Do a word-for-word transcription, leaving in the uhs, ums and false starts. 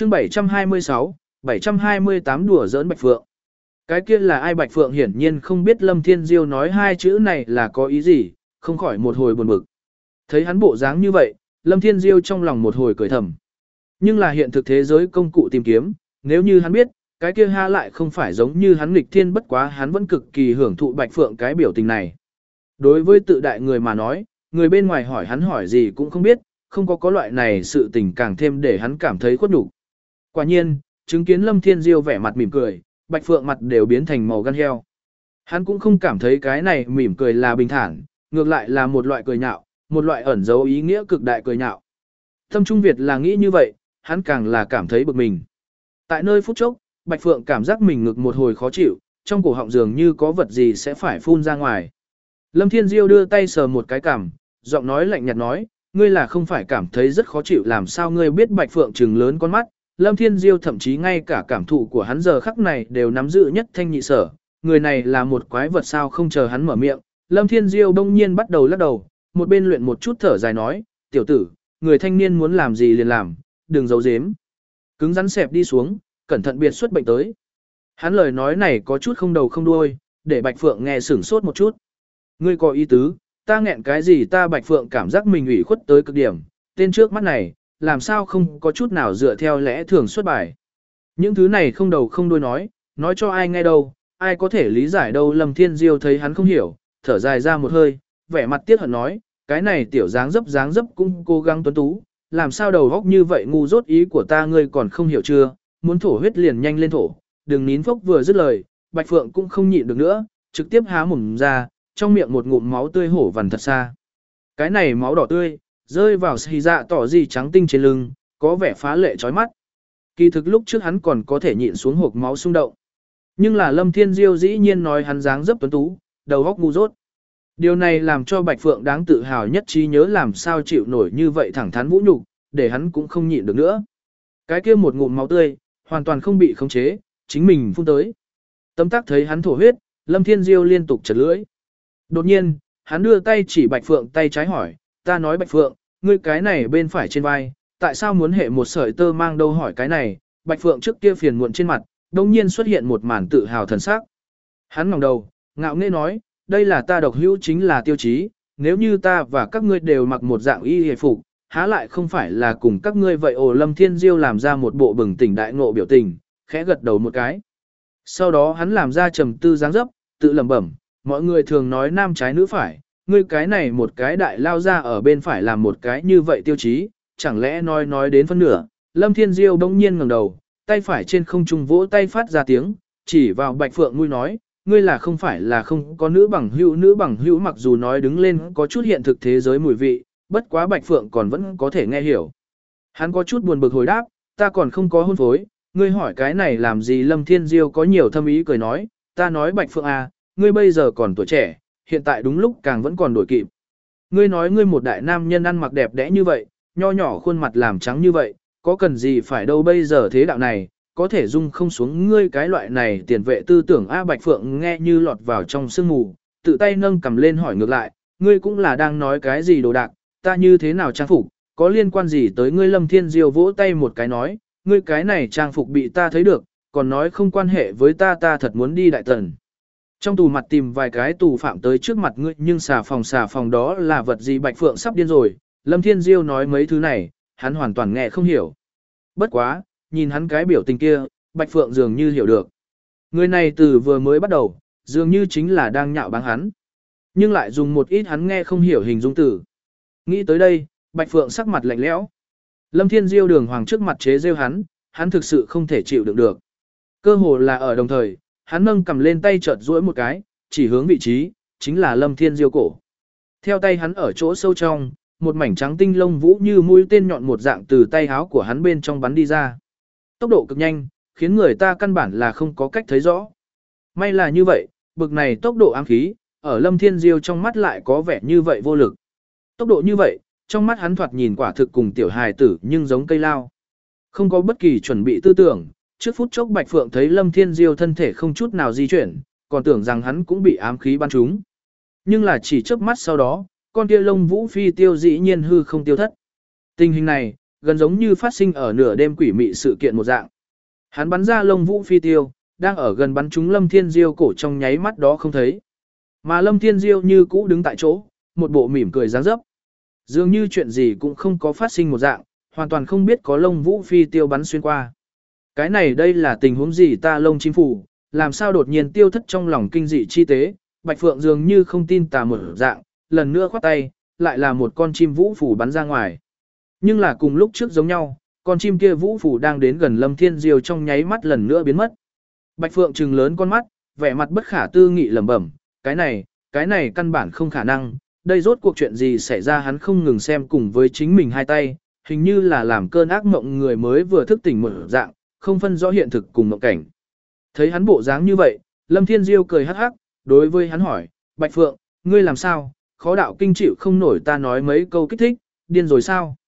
chương bảy trăm hai mươi sáu, bảy trăm hai mươi tám đùa giỡn Bạch Phượng. Cái kia là ai? Bạch Phượng hiển nhiên không biết Lâm Thiên Diêu nói hai chữ này là có ý gì, không khỏi một hồi buồn bực. Thấy hắn bộ dáng như vậy, Lâm Thiên Diêu trong lòng một hồi cười thầm. Nhưng là hiện thực thế giới công cụ tìm kiếm, nếu như hắn biết, cái kia ha lại không phải giống như hắn nghịch thiên, bất quá hắn vẫn cực kỳ hưởng thụ Bạch Phượng cái biểu tình này. Đối với tự đại người mà nói, người bên ngoài hỏi hắn hỏi gì cũng không biết, không có có loại này sự tình càng thêm để hắn cảm thấy khuất nhục. Quả nhiên, chứng kiến Lâm Thiên Diêu vẻ mặt mỉm cười, Bạch Phượng mặt đều biến thành màu gan heo. Hắn cũng không cảm thấy cái này mỉm cười là bình thản, ngược lại là một loại cười nhạo, một loại ẩn dấu ý nghĩa cực đại cười nhạo. Tâm Trung Việt là nghĩ như vậy, hắn càng là cảm thấy bực mình. Tại nơi phút chốc, Bạch Phượng cảm giác mình ngực một hồi khó chịu, trong cổ họng dường như có vật gì sẽ phải phun ra ngoài. Lâm Thiên Diêu đưa tay sờ một cái cằm, giọng nói lạnh nhạt nói, ngươi là không phải cảm thấy rất khó chịu, làm sao ngươi biết? Bạch Phượng trừng lớn con mắt, Lâm Thiên Diêu thậm chí ngay cả cảm thụ của hắn giờ khắc này đều nắm giữ nhất thanh nhị sở, người này là một quái vật sao? Không chờ hắn mở miệng, Lâm Thiên Diêu bỗng nhiên bắt đầu lắc đầu, một bên luyện một chút thở dài nói, tiểu tử, người thanh niên muốn làm gì liền làm, đừng giấu giếm. Cứng rắn xẹp đi xuống, cẩn thận biệt xuất bệnh tới. Hắn lời nói này có chút không đầu không đuôi, để Bạch Phượng nghe sửng sốt một chút. Ngươi có ý tứ, ta nghẹn cái gì? Ta Bạch Phượng cảm giác mình ủy khuất tới cực điểm, tên trước mắt này, làm sao không có chút nào dựa theo lẽ thường xuất bài. Những thứ này không đầu không đuôi nói, nói cho ai nghe đâu, ai có thể lý giải đâu. Lâm Thiên Diêu thấy hắn không hiểu, thở dài ra một hơi, vẻ mặt tiếc hận nói, cái này tiểu dáng dấp dáng dấp cũng cố gắng tuấn tú, làm sao đầu óc như vậy ngu dốt, ý của ta ngươi còn không hiểu chưa, muốn thổ huyết liền nhanh lên thổ, đừng nín phốc. Vừa dứt lời, Bạch Phượng cũng không nhịn được nữa, trực tiếp há mồm ra, trong miệng một ngụm máu tươi hổ vằn thật xa. Cái này máu đỏ tươi, rơi vào xì dạ tỏ gì trắng tinh trên lưng, có vẻ phá lệ chói mắt. Kỳ thực lúc trước hắn còn có thể nhịn xuống hộc máu xung động. Nhưng là Lâm Thiên Diêu dĩ nhiên nói hắn dáng dấp tuấn tú, đầu óc ngu dốt. Điều này làm cho Bạch Phượng đáng tự hào nhất trí nhớ, làm sao chịu nổi như vậy thẳng thắn vũ nhục, để hắn cũng không nhịn được nữa. Cái kia một ngụm máu tươi, hoàn toàn không bị khống chế, chính mình phun tới. Tấm tắc thấy hắn thổ huyết, Lâm Thiên Diêu liên tục chật lưỡi. Đột nhiên, hắn đưa tay chỉ Bạch Phượng tay trái hỏi, ta nói Bạch Phượng, ngươi cái này bên phải trên vai, tại sao muốn hệ một sợi tơ mang đâu? Hỏi cái này, Bạch Phượng trước kia phiền muộn trên mặt, đồng nhiên xuất hiện một màn tự hào thần sắc. Hắn ngẩng đầu, ngạo nghễ nói, đây là ta độc hữu, chính là tiêu chí, nếu như ta và các ngươi đều mặc một dạng y hề phục, há lại không phải là cùng các ngươi vậy? Ồ, Lâm Thiên Diêu làm ra một bộ bừng tỉnh đại ngộ biểu tình, khẽ gật đầu một cái. Sau đó hắn làm ra trầm tư dáng dấp, tự lẩm bẩm, mọi người thường nói nam trái nữ phải, ngươi cái này một cái đại lao ra ở bên phải làm một cái như vậy tiêu chí, chẳng lẽ nói nói đến phân nửa. Lâm Thiên Diêu bỗng nhiên ngẩng đầu, tay phải trên không trung vỗ tay phát ra tiếng, chỉ vào Bạch Phượng mũi nói, ngươi là không phải là không có nữ bằng hữu? Nữ bằng hữu mặc dù nói đứng lên có chút hiện thực thế giới mùi vị, bất quá Bạch Phượng còn vẫn có thể nghe hiểu. Hắn có chút buồn bực hồi đáp, ta còn không có hôn phối, ngươi hỏi cái này làm gì? Lâm Thiên Diêu có nhiều thâm ý cười nói, ta nói Bạch Phượng à, ngươi bây giờ còn tuổi trẻ, hiện tại đúng lúc càng vẫn còn đổi kịp. Ngươi nói ngươi một đại nam nhân ăn mặc đẹp đẽ như vậy, nho nhỏ khuôn mặt làm trắng như vậy, có cần gì phải đâu? Bây giờ thế đạo này, có thể dung không xuống ngươi cái loại này tiền vệ tư tưởng a. Bạch Phượng nghe như lọt vào trong sương mù, tự tay nâng cầm lên hỏi ngược lại, ngươi cũng là đang nói cái gì đồ đạc, ta như thế nào trang phục, có liên quan gì tới ngươi? Lâm Thiên Diêu vỗ tay một cái nói, ngươi cái này trang phục bị ta thấy được, còn nói không quan hệ với ta, ta thật muốn đi đại tần. Trong tù mặt tìm vài cái tù phạm tới trước mặt ngươi, nhưng xà phòng xà phòng đó là vật gì? Bạch Phượng sắp điên rồi, Lâm Thiên Diêu nói mấy thứ này, hắn hoàn toàn nghe không hiểu. Bất quá, nhìn hắn cái biểu tình kia, Bạch Phượng dường như hiểu được. Người này từ vừa mới bắt đầu, dường như chính là đang nhạo báng hắn. Nhưng lại dùng một ít hắn nghe không hiểu hình dung từ. Nghĩ tới đây, Bạch Phượng sắc mặt lạnh lẽo. Lâm Thiên Diêu đường hoàng trước mặt chế rêu hắn, hắn thực sự không thể chịu đựng được. Cơ hồ là ở đồng thời, hắn nâng cầm lên tay chợt duỗi một cái, chỉ hướng vị trí, chính là Lâm Thiên Diêu cổ. Theo tay hắn ở chỗ sâu trong, một mảnh trắng tinh lông vũ như mũi tên nhọn một dạng từ tay háo của hắn bên trong bắn đi ra. Tốc độ cực nhanh, khiến người ta căn bản là không có cách thấy rõ. May là như vậy, bực này tốc độ ám khí, ở Lâm Thiên Diêu trong mắt lại có vẻ như vậy vô lực. Tốc độ như vậy, trong mắt hắn thoạt nhìn quả thực cùng tiểu hài tử nhưng giống cây lao. Không có bất kỳ chuẩn bị tư tưởng, trước phút chốc Bạch Phượng thấy Lâm Thiên Diêu thân thể không chút nào di chuyển, còn tưởng rằng hắn cũng bị ám khí bắn trúng. Nhưng là chỉ chớp mắt sau đó, con kia lông vũ phi tiêu dĩ nhiên hư không tiêu thất. Tình hình này, gần giống như phát sinh ở nửa đêm quỷ mị sự kiện một dạng. Hắn bắn ra lông vũ phi tiêu, đang ở gần bắn trúng Lâm Thiên Diêu cổ trong nháy mắt đó không thấy. Mà Lâm Thiên Diêu như cũ đứng tại chỗ, một bộ mỉm cười dáng dấp. Dường như chuyện gì cũng không có phát sinh một dạng, hoàn toàn không biết có lông vũ phi tiêu bắn xuyên qua. Cái này đây là tình huống gì ta lông chim phủ, làm sao đột nhiên tiêu thất trong lòng kinh dị chi tế, Bạch Phượng dường như không tin tà một dạng, lần nữa khoát tay, lại là một con chim vũ phủ bắn ra ngoài. Nhưng là cùng lúc trước giống nhau, con chim kia vũ phủ đang đến gần Lâm Thiên Diêu trong nháy mắt lần nữa biến mất. Bạch Phượng trừng lớn con mắt, vẻ mặt bất khả tư nghị lẩm bẩm, cái này, cái này căn bản không khả năng, đây rốt cuộc chuyện gì xảy ra hắn không ngừng xem cùng với chính mình hai tay, hình như là làm cơn ác mộng người mới vừa thức tỉnh một dạng, không phân rõ hiện thực cùng mộng cảnh. Thấy hắn bộ dáng như vậy, Lâm Thiên Diêu cười hắc hắc, đối với hắn hỏi, Bạch Phượng, ngươi làm sao, khó đạo kinh chịu không nổi ta nói mấy câu kích thích, điên rồi sao?